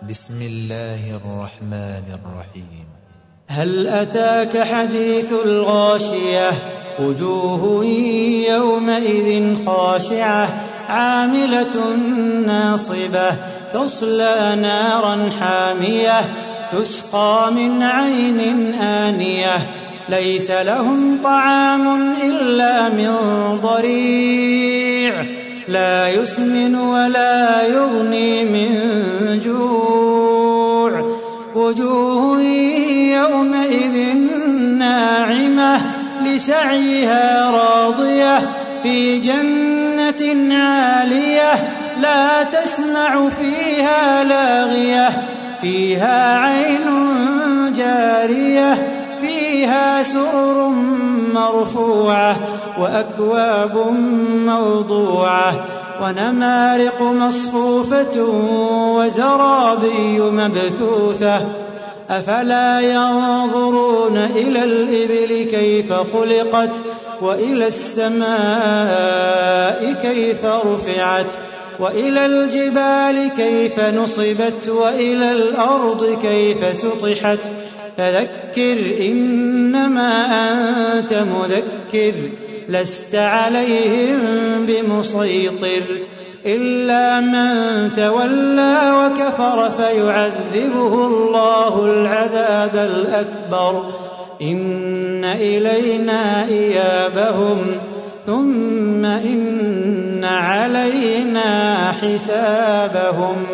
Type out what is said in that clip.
بسم الله الرحمن الرحيم. هل أتاك حديث الغاشية وجوه يومئذ خاشعة عاملة ناصبة تصلى نارا حامية تسقى من عين آنية ليس لهم طعام إلا من ضريع لا يسمن ولا يغني من جوع وجوه يومئذ ناعمة لسعيها راضية في جنة عالية لا تسمع فيها لاغية فيها عين جارية فيها سرر مرفوعة وأكواب موضوعة ونمارق مصفوفة وزرابي مبثوثة أفلا ينظرون إلى الإبل كيف خلقت وإلى السماء كيف رفعت وإلى الجبال كيف نصبت وإلى الأرض كيف سطحت فذكر إنما أنت مذكر لست عليهم بمسيطر إلا من تولى وكفر فيعذبه الله العذاب الأكبر إن إلينا إيابهم ثم إن علينا حسابهم.